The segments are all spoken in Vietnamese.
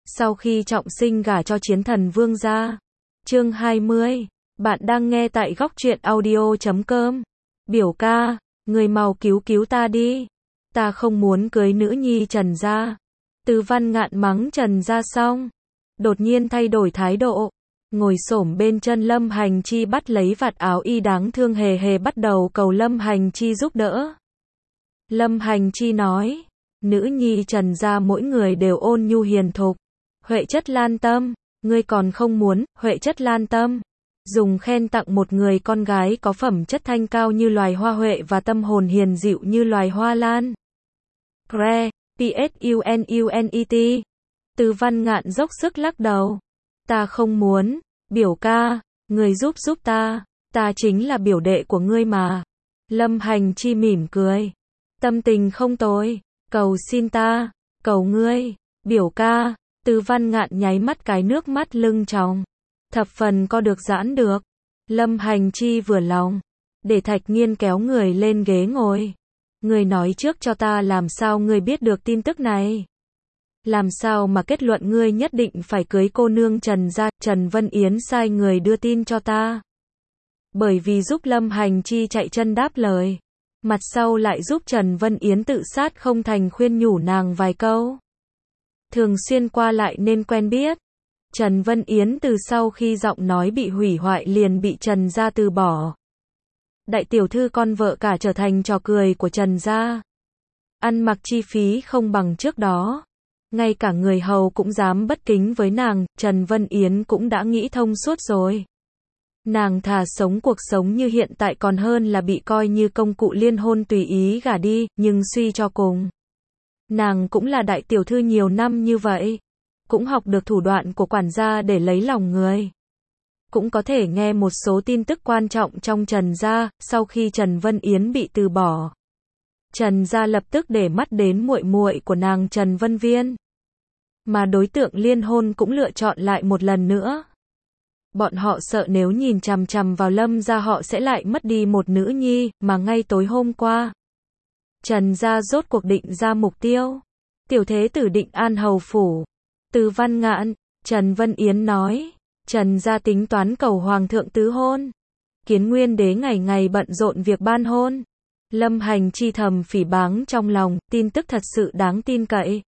Sau khi trọng sinh gả cho chiến thần vương gia. Chương 20. Bạn đang nghe tại góc truyện audio.com. Biểu ca, người mau cứu cứu ta đi. Ta không muốn cưới nữ nhi Trần gia. Từ Văn Ngạn mắng Trần gia xong, đột nhiên thay đổi thái độ. Ngồi xổm bên chân Lâm Hành Chi bắt lấy vạt áo y đáng thương hề hề bắt đầu cầu Lâm Hành Chi giúp đỡ. Lâm Hành Chi nói, nữ nhi Trần gia mỗi người đều ôn nhu hiền thục, huệ chất lan tâm, ngươi còn không muốn, huệ chất lan tâm. Dùng khen tặng một người con gái có phẩm chất thanh cao như loài hoa huệ và tâm hồn hiền dịu như loài hoa lan. Pre, P-S-U-N-U-N-E-T. Từ Văn Ngạn dốc sức lắc đầu. Ta không muốn, biểu ca, người giúp ta chính là biểu đệ của ngươi mà. Lâm Hành Chi mỉm cười. Tâm tình không tồi, cầu xin ta, cầu ngươi, biểu ca. Từ Văn Ngạn nháy mắt cái nước mắt lưng tròng. Thập phần co được giãn được. Lâm Hành Chi vừa lòng. Để Thạch Nghiên kéo người lên ghế ngồi. Người nói trước cho ta làm sao ngươi biết được tin tức này. Làm sao mà kết luận ngươi nhất định phải cưới cô nương Trần gia. Trần Vân Yến sai người đưa tin cho ta. Bởi vì giúp Lâm Hành Chi chạy chân đáp lời. Mặt sau lại giúp Trần Vân Yến tự sát không thành khuyên nhủ nàng vài câu. Thường xuyên qua lại nên quen biết. Trần Vân Yến từ sau khi giọng nói bị hủy hoại liền bị Trần gia từ bỏ. Đại tiểu thư con vợ cả trở thành trò cười của Trần gia. Ăn mặc chi phí không bằng trước đó. Ngay cả người hầu cũng dám bất kính với nàng. Trần Vân Yến cũng đã nghĩ thông suốt rồi. Nàng thà sống cuộc sống như hiện tại còn hơn là bị coi như công cụ liên hôn tùy ý gả đi. Nhưng suy cho cùng, nàng cũng là đại tiểu thư nhiều năm như vậy. Cũng học được thủ đoạn của quản gia để lấy lòng người. Cũng có thể nghe một số tin tức quan trọng trong Trần gia. Sau khi Trần Vân Yến bị từ bỏ, Trần gia lập tức để mắt đến muội muội của nàng Trần Vân Viên. Mà đối tượng liên hôn cũng lựa chọn lại một lần nữa. Bọn họ sợ nếu nhìn chằm chằm vào Lâm gia họ sẽ lại mất đi một nữ nhi. Mà ngay tối hôm qua, Trần gia rốt cuộc định ra mục tiêu. Tiểu thế tử Định An hầu phủ. Từ Văn Ngạn, Trần Vân Yến nói, Trần gia tính toán cầu hoàng thượng tứ hôn. Kiến Nguyên đế ngày ngày bận rộn việc ban hôn. Lâm Hành Chi thầm phỉ báng trong lòng, tin tức thật sự đáng tin cậy.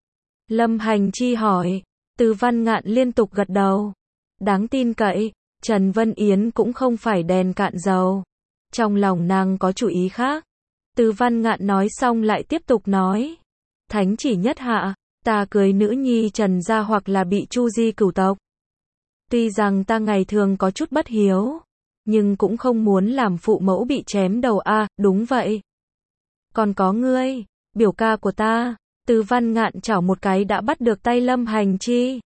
Lâm Hành Chi hỏi, Từ Văn Ngạn liên tục gật đầu. Đáng tin cậy. Trần Vân Yến cũng không phải đèn cạn dầu. Trong lòng nàng có chủ ý khác. Từ Văn Ngạn nói xong lại tiếp tục nói, thánh chỉ nhất hạ, ta cưới nữ nhi Trần gia hoặc là bị chu di cửu tộc. Tuy rằng ta ngày thường có chút bất hiếu, nhưng cũng không muốn làm phụ mẫu bị chém đầu a. Đúng vậy. Còn có ngươi, biểu ca của ta. Từ Văn Ngạn chảo một cái đã bắt được tay Lâm Hành Chi.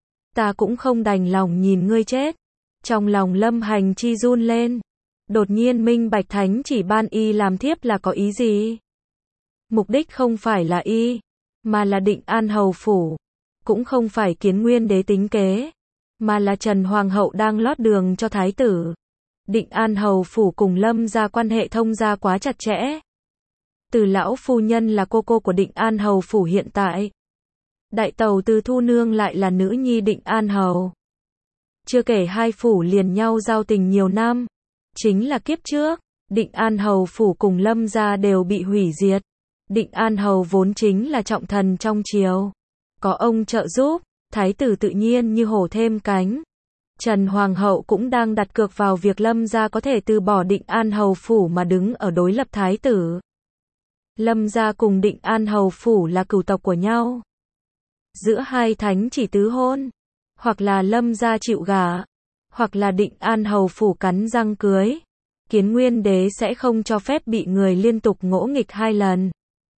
Ta cũng không đành lòng nhìn ngươi chết. Trong lòng Lâm Hành Chi run lên. Đột nhiên minh bạch thánh chỉ ban y làm thiếp là có ý gì. Mục đích không phải là y, mà là Định An hầu phủ. Cũng không phải Kiến Nguyên đế tính kế, mà là Trần Hoàng hậu đang lót đường cho thái tử. Định An hầu phủ cùng Lâm gia quan hệ thông gia quá chặt chẽ. Từ lão phu nhân là cô cô của Định An hầu phủ hiện tại. Đại tàu Từ Thu Nương lại là nữ nhi Định An hầu. Chưa kể hai phủ liền nhau giao tình nhiều năm. Chính là kiếp trước, Định An hầu phủ cùng Lâm gia đều bị hủy diệt. Định An hầu vốn chính là trọng thần trong triều. Có ông trợ giúp, thái tử tự nhiên như hổ thêm cánh. Trần Hoàng hậu cũng đang đặt cược vào việc Lâm gia có thể từ bỏ Định An hầu phủ mà đứng ở đối lập thái tử. Lâm gia cùng Định An hầu phủ là cửu tộc của nhau. Giữa hai thánh chỉ tứ hôn, hoặc là Lâm gia chịu gả, hoặc là Định An hầu phủ cắn răng cưới. Kiến Nguyên đế sẽ không cho phép bị người liên tục ngỗ nghịch hai lần.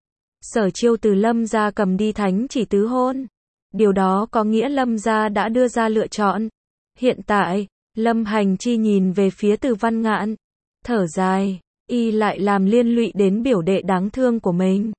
Sở Chiêu từ Lâm gia cầm đi thánh chỉ tứ hôn. Điều đó có nghĩa Lâm gia đã đưa ra lựa chọn. Hiện tại, Lâm Hành Chi nhìn về phía Từ Văn Ngạn, thở dài, y lại làm liên lụy đến biểu đệ đáng thương của mình.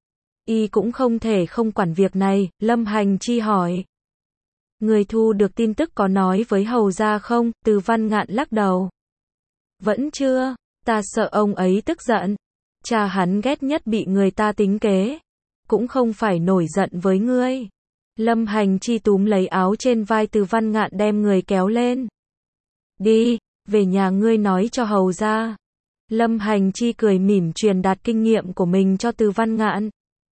Y cũng không thể không quản việc này. Lâm Hành Chi hỏi, người thu được tin tức có nói với hầu gia không? Từ Văn Ngạn lắc đầu. Vẫn chưa, ta sợ ông ấy tức giận. Cha hắn ghét nhất bị người ta tính kế. Cũng không phải nổi giận với ngươi. Lâm Hành Chi túm lấy áo trên vai Từ Văn Ngạn đem người kéo lên. Đi, về nhà ngươi nói cho hầu ra. Lâm Hành Chi cười mỉm truyền đạt kinh nghiệm của mình cho Từ Văn Ngạn.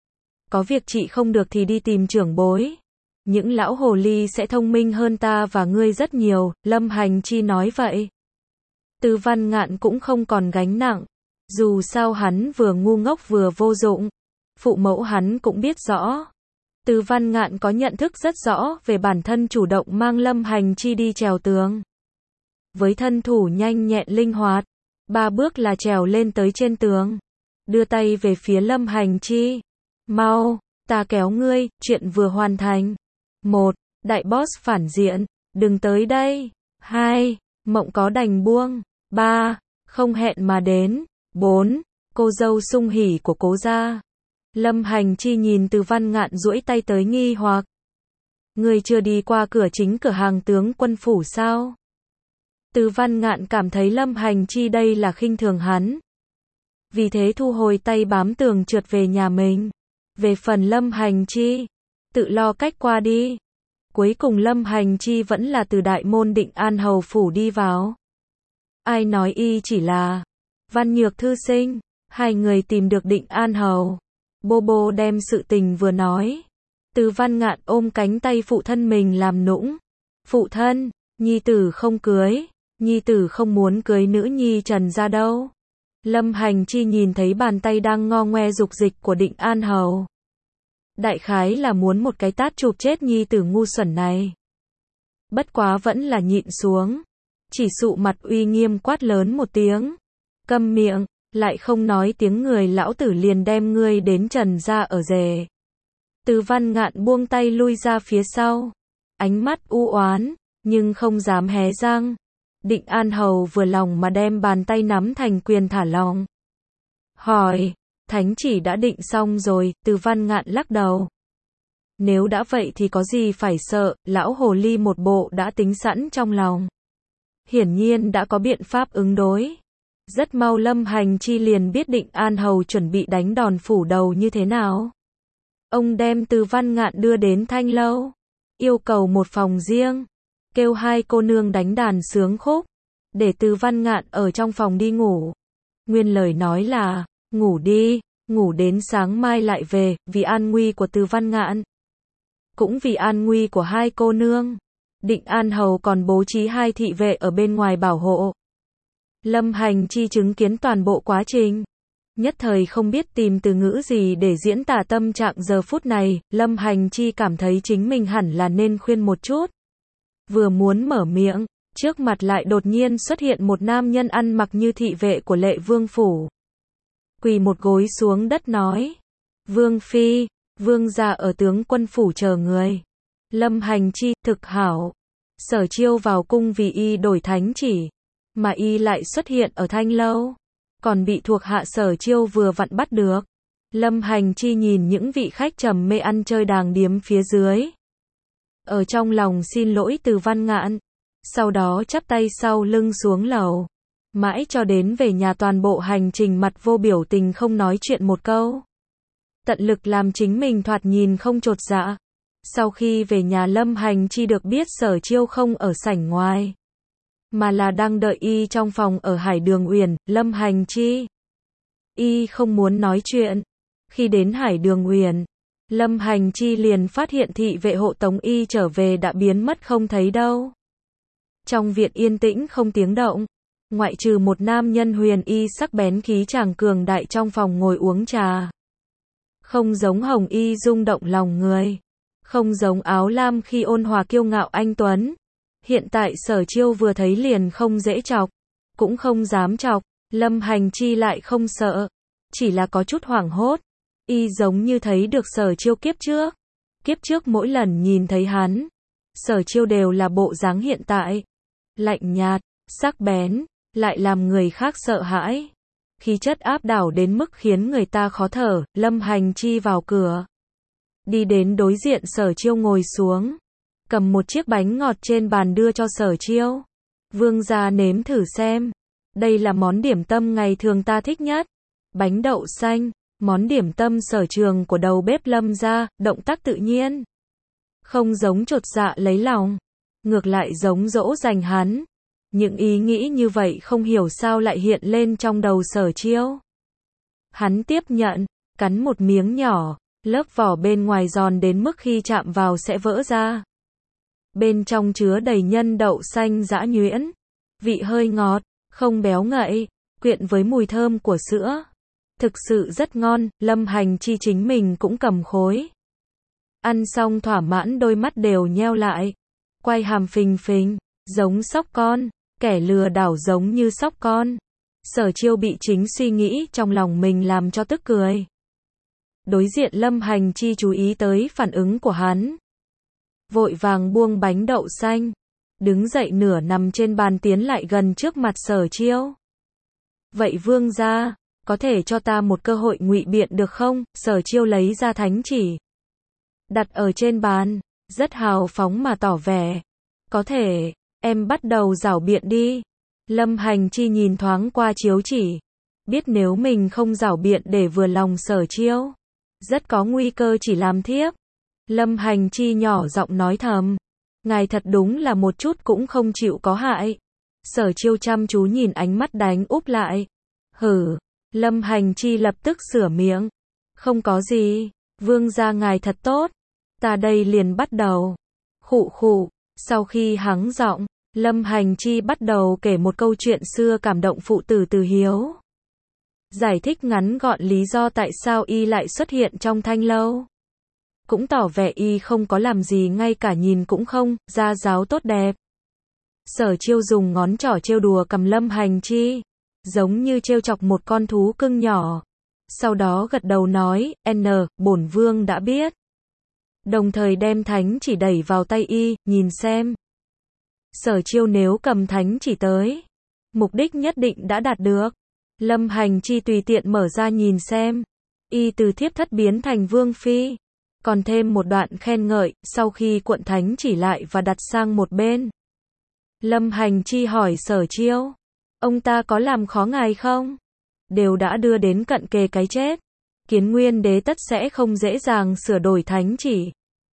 Có việc chị không được thì đi tìm trưởng bối. Những lão hồ ly sẽ thông minh hơn ta và ngươi rất nhiều, Lâm Hành Chi nói vậy. Từ Văn Ngạn cũng không còn gánh nặng. Dù sao hắn vừa ngu ngốc vừa vô dụng. Phụ mẫu hắn cũng biết rõ. Từ Văn Ngạn có nhận thức rất rõ về bản thân, chủ động mang Lâm Hành Chi đi trèo tường. Với thân thủ nhanh nhẹn linh hoạt, 3 bước là trèo lên tới trên tường. Đưa tay về phía Lâm Hành Chi. Mau, ta kéo ngươi, chuyện vừa hoàn thành. 1. Đại boss phản diện, đừng tới đây. 2. Mộng có đành buông. 3. Không hẹn mà đến. 4. Cô dâu sung hỉ của cố gia. Lâm Hành Chi nhìn Từ Văn Ngạn duỗi tay tới nghi hoặc. Ngươi chưa đi qua cửa chính cửa hàng tướng quân phủ sao? Từ Văn Ngạn cảm thấy Lâm Hành Chi đây là khinh thường hắn. Vì thế thu hồi tay bám tường trượt về nhà mình. Về phần Lâm Hành Chi, tự lo cách qua đi. Cuối cùng Lâm Hành Chi vẫn là từ đại môn Định An hầu phủ đi vào. Ai nói y chỉ là văn nhược thư sinh. Hai người tìm được Định An hầu. Bô bô đem sự tình vừa nói. Từ Văn Ngạn ôm cánh tay phụ thân mình làm nũng. Phụ thân, nhi tử không cưới. Nhi tử không muốn cưới nữ nhi Trần gia đâu. Lâm Hành Chi nhìn thấy bàn tay đang ngo ngoe dục dịch của Định An hầu. Đại khái là muốn một cái tát chụp chết nhi tử ngu xuẩn này. Bất quá vẫn là nhịn xuống. Chỉ sụ mặt uy nghiêm quát lớn một tiếng. Câm miệng, lại không nói tiếng người, lão tử liền đem ngươi đến Trần gia ở rể. Từ Văn Ngạn buông tay lui ra phía sau. Ánh mắt u oán, nhưng không dám hé răng. Định An hầu vừa lòng mà đem bàn tay nắm thành quyền thả lỏng. Hỏi, thánh chỉ đã định xong rồi, Từ Văn Ngạn lắc đầu. Nếu đã vậy thì có gì phải sợ, lão hồ ly một bộ đã tính sẵn trong lòng. Hiển nhiên đã có biện pháp ứng đối. Rất mau Lâm Hành Chi liền biết Định An hầu chuẩn bị đánh đòn phủ đầu như thế nào. Ông đem Từ Văn Ngạn đưa đến Thanh lâu. Yêu cầu một phòng riêng. Kêu hai cô nương đánh đàn sướng khúc. Để Từ Văn Ngạn ở trong phòng đi ngủ. Nguyên lời nói là, ngủ đi, ngủ đến sáng mai lại về, vì an nguy của Từ Văn Ngạn. Cũng vì an nguy của hai cô nương. Định An hầu còn bố trí 2 thị vệ ở bên ngoài bảo hộ. Lâm Hành Chi chứng kiến toàn bộ quá trình. Nhất thời không biết tìm từ ngữ gì để diễn tả tâm trạng giờ phút này, Lâm Hành Chi cảm thấy chính mình hẳn là nên khuyên một chút. Vừa muốn mở miệng, trước mặt lại đột nhiên xuất hiện một nam nhân ăn mặc như thị vệ của Lệ Vương phủ. Quỳ một gối xuống đất nói. Vương phi, vương gia ở tướng quân phủ chờ người. Lâm Hành Chi, thực hảo. Sở Chiêu vào cung vì y đổi thánh chỉ. Mà y lại xuất hiện ở Thanh lâu. Còn bị thuộc hạ Sở Chiêu vừa vặn bắt được. Lâm Hành Chi nhìn những vị khách trầm mê ăn chơi đàng điếm phía dưới. Ở trong lòng xin lỗi Từ Văn Ngạn. Sau đó chắp tay sau lưng xuống lầu. Mãi cho đến về nhà toàn bộ hành trình mặt vô biểu tình không nói chuyện một câu. Tận lực làm chính mình thoạt nhìn không chột dạ. Sau khi về nhà Lâm Hành Chi được biết Sở Chiêu không ở sảnh ngoài. Mà là đang đợi y trong phòng ở Hải Đường Uyển. Lâm Hành Chi. Y không muốn nói chuyện. Khi đến Hải Đường Uyển, Lâm Hành Chi liền phát hiện thị vệ hộ tống y trở về đã biến mất không thấy đâu. Trong viện yên tĩnh không tiếng động. Ngoại trừ một nam nhân huyền y sắc bén khí chàng cường đại trong phòng ngồi uống trà. Không giống Hồng Y rung động lòng người. Không giống Áo Lam khi ôn hòa kiêu ngạo anh tuấn. Hiện tại Sở Chiêu vừa thấy liền không dễ chọc. Cũng không dám chọc. Lâm Hành Chi lại không sợ. Chỉ là có chút hoảng hốt. Y giống như thấy được Sở Chiêu kiếp trước. Kiếp trước mỗi lần nhìn thấy hắn, Sở Chiêu đều là bộ dáng hiện tại. Lạnh nhạt, sắc bén, lại làm người khác sợ hãi. Khí chất áp đảo đến mức khiến người ta khó thở. Lâm Hành Chi vào cửa. Đi đến đối diện Sở Chiêu ngồi xuống. Cầm một chiếc bánh ngọt trên bàn đưa cho Sở Chiêu. Vương gia nếm thử xem. Đây là món điểm tâm ngày thường ta thích nhất. Bánh đậu xanh. Món điểm tâm sở trường của đầu bếp Lâm gia, động tác tự nhiên. không giống chột dạ lấy lòng, ngược lại giống dỗ dành hắn. Những ý nghĩ như vậy không hiểu sao lại hiện lên trong đầu Sở Chiêu. Hắn tiếp nhận, cắn một miếng nhỏ, lớp vỏ bên ngoài giòn đến mức khi chạm vào sẽ vỡ ra. Bên trong chứa đầy nhân đậu xanh giã nhuyễn, vị hơi ngọt, không béo ngậy, quyện với mùi thơm của sữa. Thực sự rất ngon, Lâm Hành Chi chính mình cũng cầm khối. Ăn xong thỏa mãn đôi mắt đều nheo lại, quay hàm phình phình, giống sóc con, kẻ lừa đảo giống như sóc con. Sở Chiêu bị chính suy nghĩ trong lòng mình làm cho tức cười. Đối diện Lâm Hành Chi chú ý tới phản ứng của hắn, vội vàng buông bánh đậu xanh, đứng dậy nửa nằm trên bàn tiến lại gần trước mặt Sở Chiêu. Vậy vương gia, có thể cho ta một cơ hội ngụy biện được không? Sở Chiêu lấy ra thánh chỉ, đặt ở trên bàn, rất hào phóng mà tỏ vẻ. Có thể, em bắt đầu giảo biện đi. Lâm Hành Chi nhìn thoáng qua chiếu chỉ, biết nếu mình không giảo biện để vừa lòng Sở Chiêu, rất có nguy cơ chỉ làm thiếp. Lâm Hành Chi nhỏ giọng nói thầm, ngài thật đúng là một chút cũng không chịu có hại. Sở Chiêu chăm chú nhìn ánh mắt đánh úp lại. Hử, Lâm Hành Chi lập tức sửa miệng. Không có gì, vương gia ngài thật tốt. Ta đây liền bắt đầu. Khụ khụ, sau khi hắng giọng, Lâm Hành Chi bắt đầu kể một câu chuyện xưa cảm động phụ tử Từ Hiếu. Giải thích ngắn gọn lý do tại sao y lại xuất hiện trong thanh lâu. Cũng tỏ vẻ y không có làm gì ngay cả nhìn cũng không, gia giáo tốt đẹp. Sở Chiêu dùng ngón trỏ trêu đùa cầm Lâm Hành Chi, giống như trêu chọc một con thú cưng nhỏ. Sau đó gật đầu nói, bổn vương đã biết. Đồng thời đem thánh chỉ đẩy vào tay y, nhìn xem. Sở Chiêu nếu cầm thánh chỉ tới, mục đích nhất định đã đạt được. Lâm Hành Chi tùy tiện mở ra nhìn xem. Y từ thiếp thất biến thành vương phi. Còn thêm một đoạn khen ngợi, sau khi cuộn thánh chỉ lại và đặt sang một bên. Lâm Hành Chi hỏi Sở Chiêu, ông ta có làm khó ngài không? Đều đã đưa đến cận kề cái chết. Kiến Nguyên Đế tất sẽ không dễ dàng sửa đổi thánh chỉ.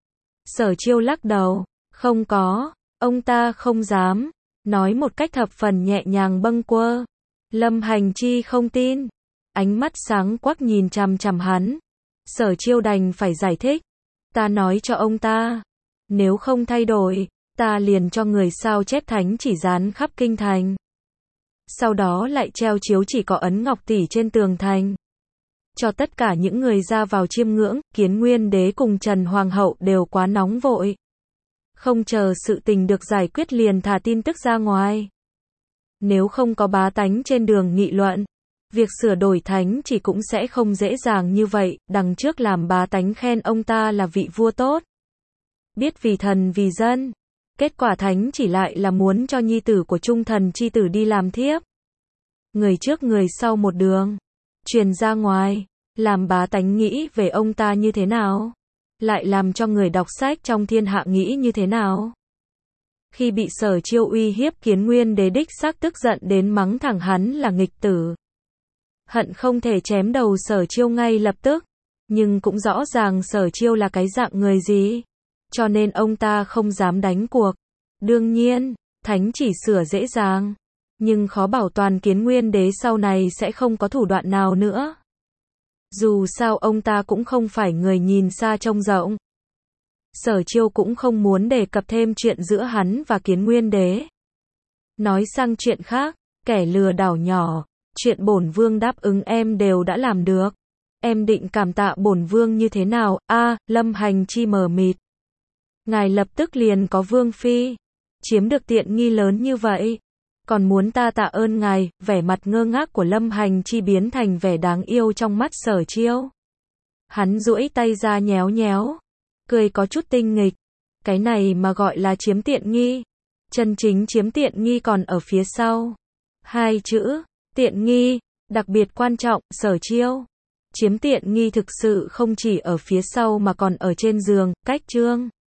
Sở Chiêu lắc đầu, không có, ông ta không dám. Nói một cách thập phần nhẹ nhàng bâng quơ. Lâm Hành Chi không tin. Ánh mắt sáng quắc nhìn chằm chằm hắn. Sở Chiêu đành phải giải thích. Ta nói cho ông ta, nếu không thay đổi, ta liền cho người sao chép thánh chỉ dán khắp kinh thành. Sau đó lại treo chiếu chỉ có ấn ngọc tỷ trên tường thành. Cho tất cả những người ra vào chiêm ngưỡng. Kiến Nguyên Đế cùng Trần Hoàng hậu đều quá nóng vội. Không chờ sự tình được giải quyết liền thả tin tức ra ngoài. Nếu không có bá tánh trên đường nghị luận, việc sửa đổi thánh chỉ cũng sẽ không dễ dàng như vậy. Đằng trước làm bá tánh khen ông ta là vị vua tốt, biết vì thần vì dân. Kết quả thánh chỉ lại là muốn cho nhi tử của trung thần chi tử đi làm thiếp. Người trước người sau một đường truyền ra ngoài, làm bá tánh nghĩ về ông ta như thế nào, lại làm cho người đọc sách trong thiên hạ nghĩ như thế nào. Khi bị Sở Chiêu uy hiếp, Kiến Nguyên Đế đích xác tức giận đến mắng thẳng hắn là nghịch tử. Hận không thể chém đầu Sở Chiêu ngay lập tức, nhưng cũng rõ ràng Sở Chiêu là cái dạng người gì, cho nên ông ta không dám đánh cuộc. Đương nhiên, thánh chỉ sửa dễ dàng, nhưng khó bảo toàn Kiến Nguyên Đế sau này sẽ không có thủ đoạn nào nữa. Dù sao ông ta cũng không phải người nhìn xa trông rộng. Sở Chiêu cũng không muốn đề cập thêm chuyện giữa hắn và Kiến Nguyên Đế. Nói sang chuyện khác, kẻ lừa đảo nhỏ, chuyện bổn vương đáp ứng em đều đã làm được. Em định cảm tạ bổn vương như thế nào? Lâm Hành Chi mờ mịt. Ngài lập tức liền có vương phi, chiếm được tiện nghi lớn như vậy, còn muốn ta tạ ơn ngài? Vẻ mặt ngơ ngác của Lâm Hành Chi biến thành vẻ đáng yêu trong mắt Sở Chiêu. Hắn duỗi tay ra nhéo nhéo, cười có chút tinh nghịch. Cái này mà gọi là chiếm tiện nghi. Chân chính chiếm tiện nghi còn ở phía sau. Hai chữ, tiện nghi, đặc biệt quan trọng. Sở Chiêu, chiếm tiện nghi thực sự không chỉ ở phía sau mà còn ở trên giường. Cách chương